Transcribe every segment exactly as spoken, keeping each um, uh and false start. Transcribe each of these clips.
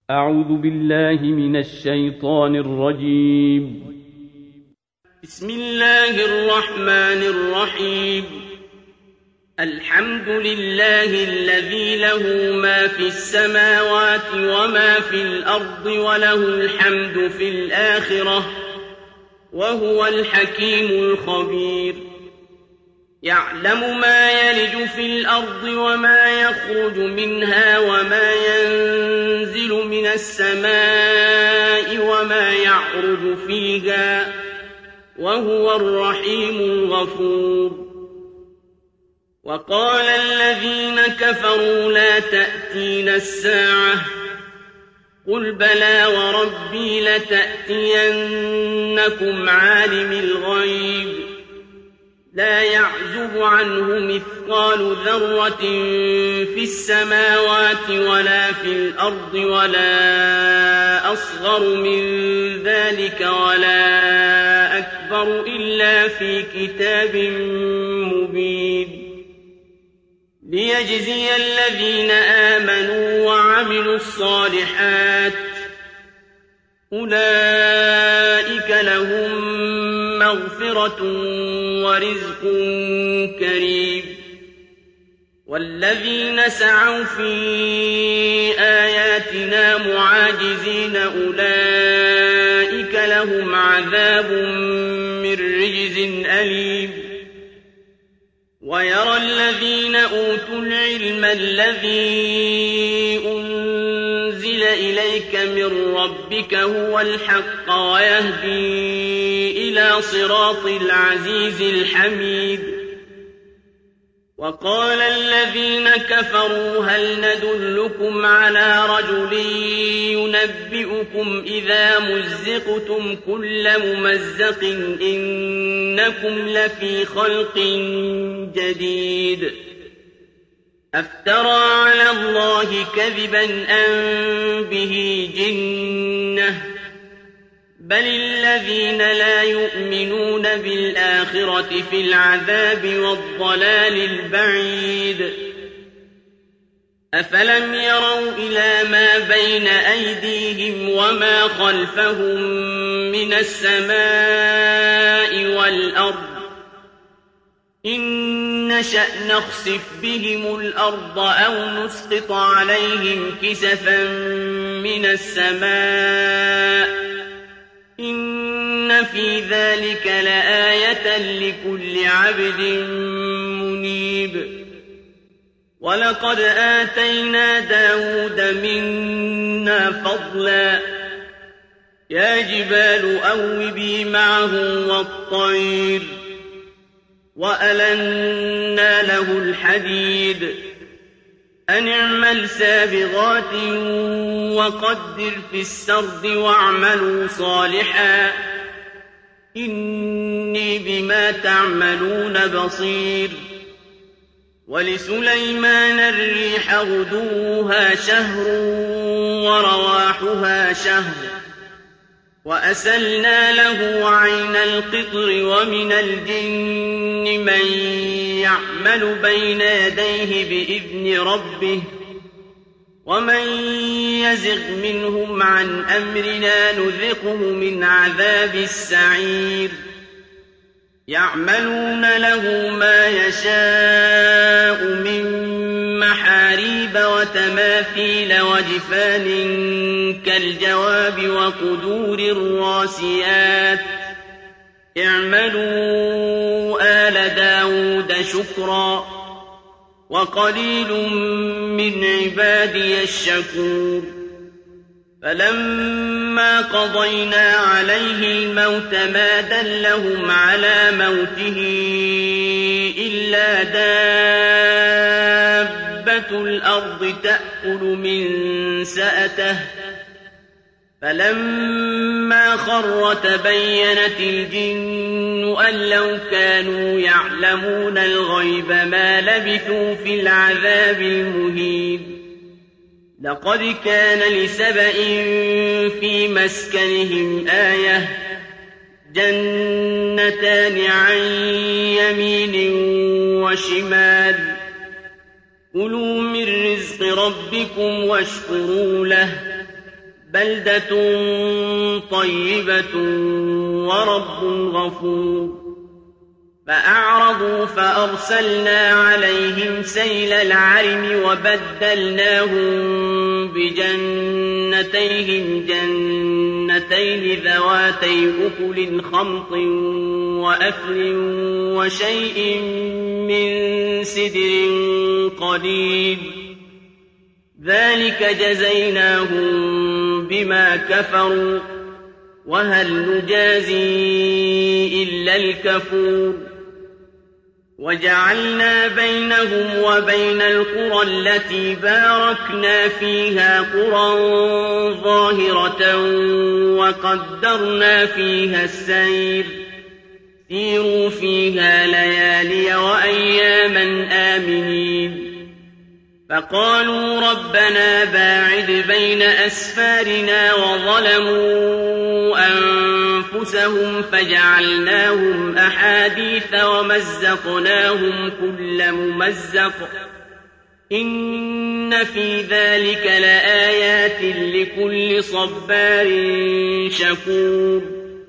أعوذ بالله من الشيطان الرجيم. بسم الله الرحمن الرحيم. الحمد لله الذي له ما في السماوات وما في الأرض وله الحمد في الآخرة وهو الحكيم الخبير. يعلم ما يلج في الأرض وما يخرج منها وما ينزل من السماء وما يعرج فيها وهو الرحيم الغفور. وقال الذين كفروا لا تأتينا الساعة قل بلى وربي لتأتينكم عالم الغيب لا يعزب عنه مثقال ذرة في السماوات ولا في الأرض ولا أصغر من ذلك ولا أكبر إلا في كتاب مبين. ليجزي الذين آمنوا وعملوا الصالحات أولئك لهم مغفرة ورزق كريم. والذين سعوا في آياتنا معاجزين أولئك لهم عذاب من رجز أليم. ويرى الذين أوتوا العلم الذي أنزل إليك من ربك هو الحق ويهدي إلى صراط العزيز الحميد. وقال الذين كفروا هل ندلكم على رجل ينبئكم إذا مزقتم كل ممزق إنكم لفي خلق جديد. أفترى على الله كذبا أم به جنة بل الذين لا يؤمنون بالآخرة في العذاب والضلال البعيد. أفلم يروا إلى ما بين أيديهم وما خلفهم من السماء والأرض إن نشأ نخسف بهم الأرض أو نسقط عليهم كسفا من السماء إن في ذلك لآية لكل عبد منيب. ولقد آتينا داود منا فضلا يا جبال أوبي معه والطير وألنا له الحديد أن اعمل سابغات وقدر في السرد واعملوا صالحا إني بما تعملون بصير. ولسليمان الريح غدوها شهر ورواحها شهر وأسلنا له عين القطر ومن الجن من يعمل بين يديه بإذن ربه ومن يزغ منهم عن أمرنا نذقه من عذاب السعير. يعملون له ما يشاء من محاريب وتماثيل وجفان كالجواب وقدور الراسيات اعملوا آل داود شكرا وقليل من عبادي الشكور. فلما قضينا عليه الموت ما دلهم على موته إلا دابة الأرض تأكل من سأته فلما خر تبينت الجن أن لو كانوا يعلمون الغيب ما لبثوا في العذاب المهين. لقد كان لسبإ في مسكنهم آية جنتان عن يمين وشمال كُلُوا مِن رِّزْقِ رَبِّكُمْ واشكروا له بلدة طيبة ورب غفور فأعرضوا فأرسلنا عليهم سيل العرم وبدلناهم بجنتيهم جنتين ذواتي أكل خمط وأثل وشيء من سدر قليل ذلك جزيناهم بما كفروا وهل نجازي إلا الكفور وجعلنا بينهم وبين القرى التي باركنا فيها قرى ظاهرة وقدرنا فيها السير سيروا فيها ليالي وأياما آمنين فقالوا ربنا باعد بين أسفارنا وظلموا أنفسهم فجعلناهم أحاديث ومزقناهم كل ممزق إن في ذلك لآيات لكل صبار شكور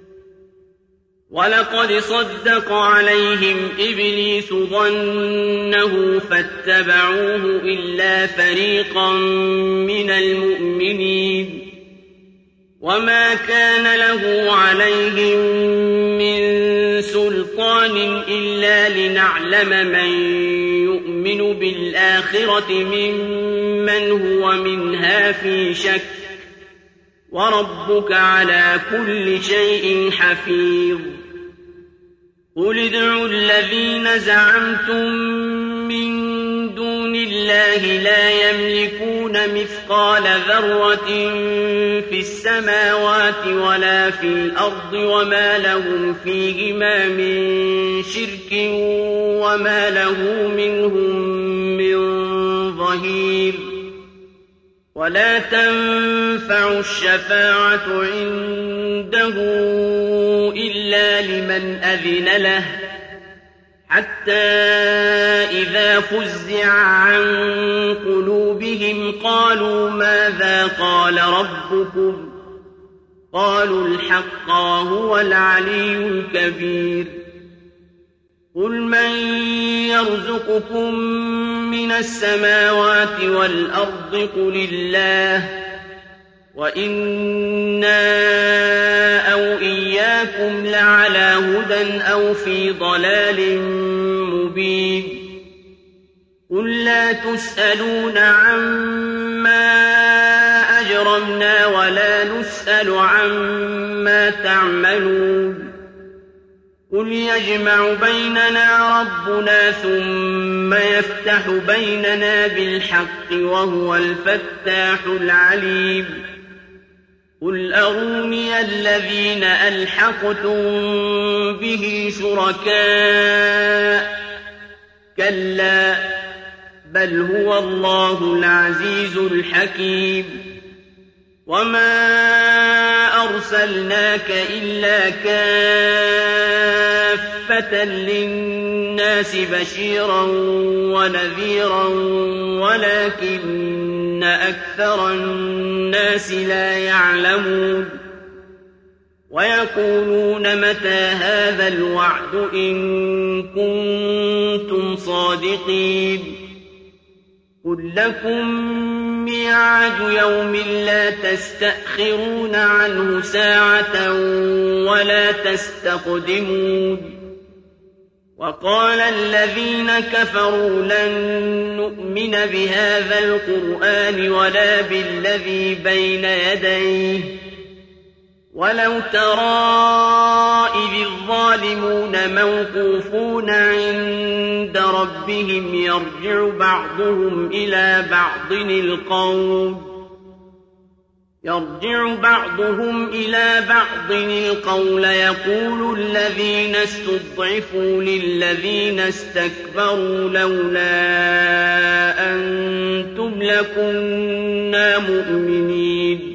ولقد صدق عليهم إبليس ظنه فاتبعوه إلا فريقا من المؤمنين وما كان له عليهم من سلطان إلا لنعلم من يؤمن بالآخرة ممن هو منها في شك وربك على كل شيء حفيظ قل ادعوا الذين زعمتم من دون الله لا يملكون مثقال ذرة في السماوات ولا في الأرض وما لهم فيهما من شرك وما له منهم من ظهير ولا تنفع الشفاعة عنده إلا لمن أذن له حتى إذا فزع عن قلوبهم قالوا ماذا قال ربكم قالوا الحق وهو العلي الكبير قل من يرزقكم من السماوات والأرض قل الله وإنا أو إياكم لعلى هدى أو في ضلال مبين قل لا تسألون عما أجرمنا ولا نسأل عما تعملون قل يجمع بيننا ربنا ثم يفتح بيننا بالحق وهو الفتاح العليم قل أروني الذين ألحقتم به شركاء كلا بل هو الله العزيز الحكيم وما أرسلناك إلا كافة للناس بشيرا ونذيرا ولكن أكثر الناس لا يعلمون ويقولون متى هذا الوعد إن كنتم صادقين قل لكم ميعاد يوم لا تستأخرون عنه ساعة ولا تستقدمون وقال الذين كفروا لن نؤمن بهذا القرآن ولا بالذي بين يديه ولو ترى إذ الظالمون موقوفون عند ربهم يرجع بعضهم إلى بعض القول يرجع بعضهم إلى بعض القول يقول الذين استضعفوا للذين استكبروا لولا أنتم لكنا مؤمنين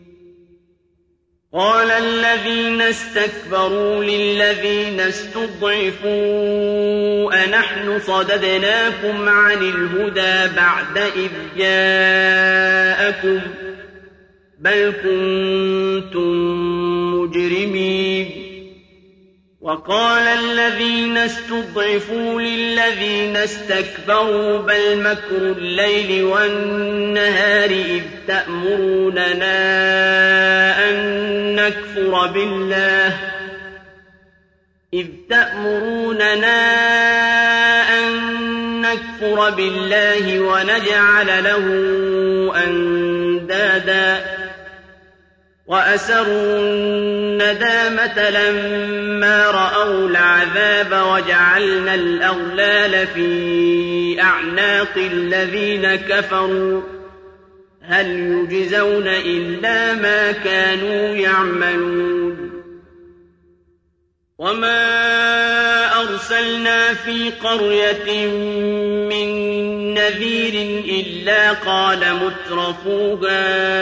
قال الذين استكبروا للذين استضعفوا أنحن صددناكم عن الهدى بعد إذ جاءكم بل كنتم مجرمين. وقال الذين استضعفوا للذين استكبروا بل مكر الليل والنهار إذ تأمروننا أن نكفر بالله إذ تأمروننا أن نكفر بالله ونجعل له أندادا وأسروا الندامة لما رأوا العذاب وجعلنا الأغلال في أعناق الذين كفروا هل يجزون إلا ما كانوا يعملون. وما أرسلنا في قرية من نذير إلا قال مترفوها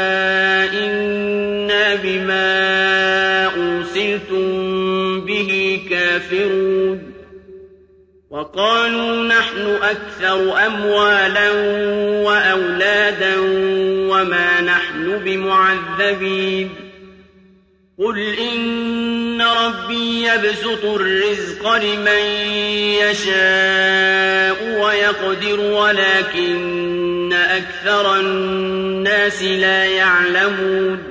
إنا بما أرسلتم به كافرون. وقالوا نحن أكثر أموالا وأولادا وما نحن بمعذبين. قل إن ربي يبسط الرزق لمن يشاء ويقدر ولكن أكثر الناس لا يعلمون.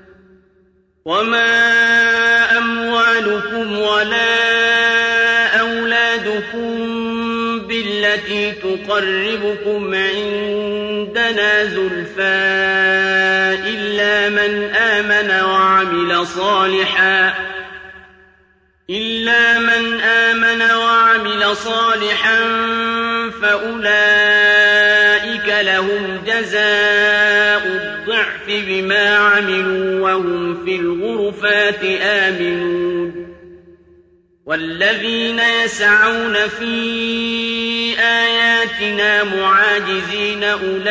وما أموالكم ولا أولادكم بالتي تقربكم عندنا زلفى إلا من آمن وعمل صالحا إلا من آمن وعمل صالحا فأولئك لهم جزاء الضعف بما عملوا وهم في الغرفات آمنون. والذين يسعون في آياتنا معاجزين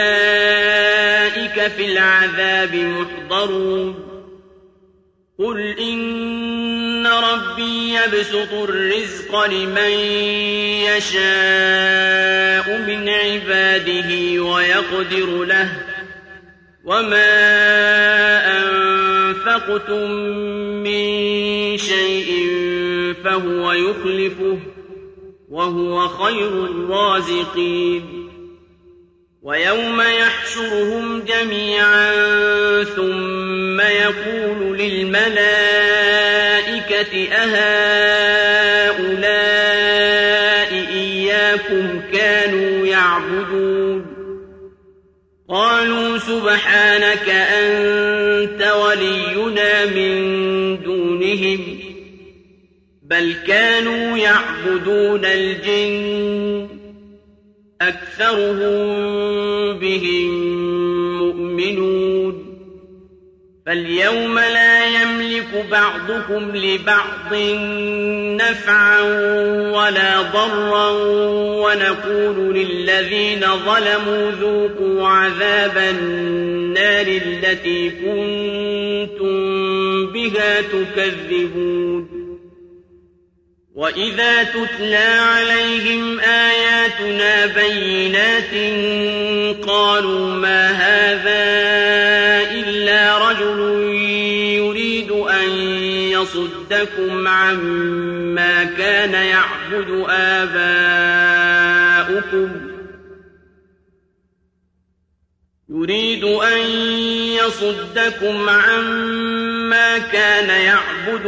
أولئك في العذاب محضرون. قل إن ربي يبسط الرزق لمن يشاء من عباده ويقدر له وما أنفقتم من شيء فهو يخلفه وهو خير الرازقين. ويوم يحشرهم جميعا ثم يقول للملائكة أهؤلاء إياكم كانوا يعبدون قالوا سبحانك أنت ولينا من دونهم بل كانوا يعبدون الجن أكثرهم بهم مؤمنون. فاليوم لا يملك بعضكم لبعض نفعا ولا ضرا ونقول للذين ظلموا ذوقوا عذاب النار التي كنتم بها تكذبون. وإذا تتلى عليهم آياتنا بينات قالوا ما هذا إلا رجل يريد أن يصدكم عما كان يعبد آباؤكم يريد أن يصدكم عما كان يعبد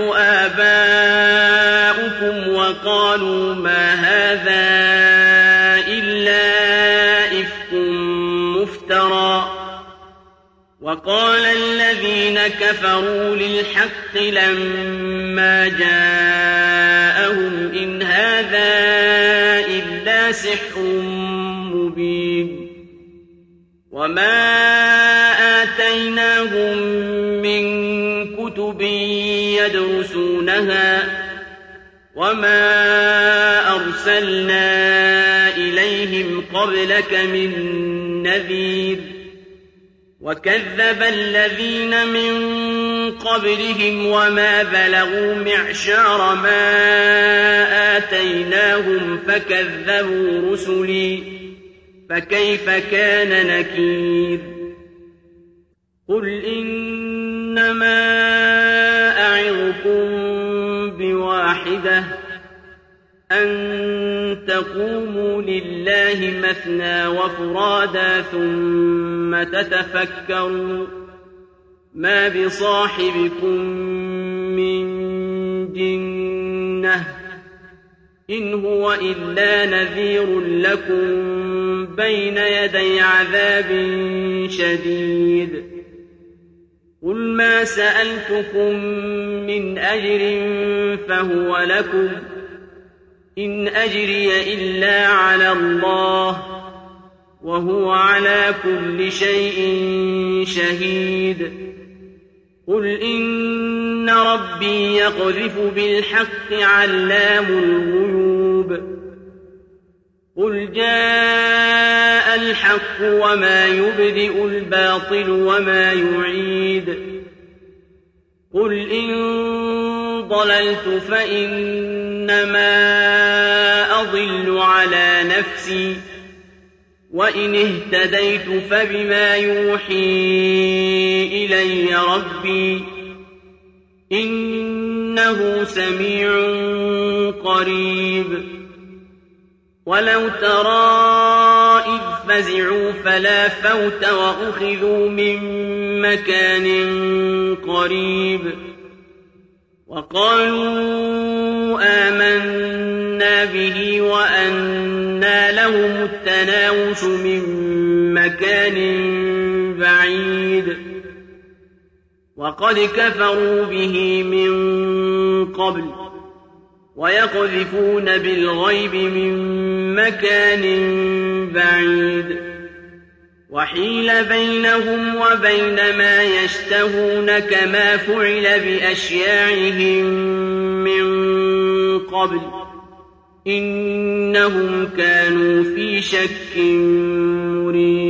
آباؤكم وقالوا ما هذا إلا إفك مفترى. وقال الذين كفروا للحق لما جاءهم إن هذا إلا سحر مبين. وما آتيناهم من كتب يدرسونها وما أرسلنا إليهم قبلك من نذير. وكذب الذين من قبلهم وما بلغوا معشار ما آتيناهم فكذبوا رسلي فكيف كان نكير. قل إن إنما أعظكم بواحدة أن تقوموا لله مثنى وفرادا ثم تتفكروا ما بصاحبكم من جنة إن هو إلا نذير لكم بين يدي عذاب شديد قل ما سألتكم من أجر فهو لكم إن أجري إلا على الله وهو على كل شيء شهيد قل إن ربي يقذف بالحق علام الغيوب قل جاء الحق وما يبدئ الباطل وما يعيد قل إن ضللت فإنما أضل على نفسي وإن اهتديت فبما يوحي إلي ربي إنه سميع قريب ولو ترى إذ فزعوا فلا فوت وأخذوا من مكان قريب وقالوا آمنا به وأنى لهم التناوش من مكان بعيد وقد كفروا به من قبل ويقذفون بالغيب من مكان بعيد وحيل بينهم وبين ما يشتهون كما فعل بأشياعهم من قبل إنهم كانوا في شك مريب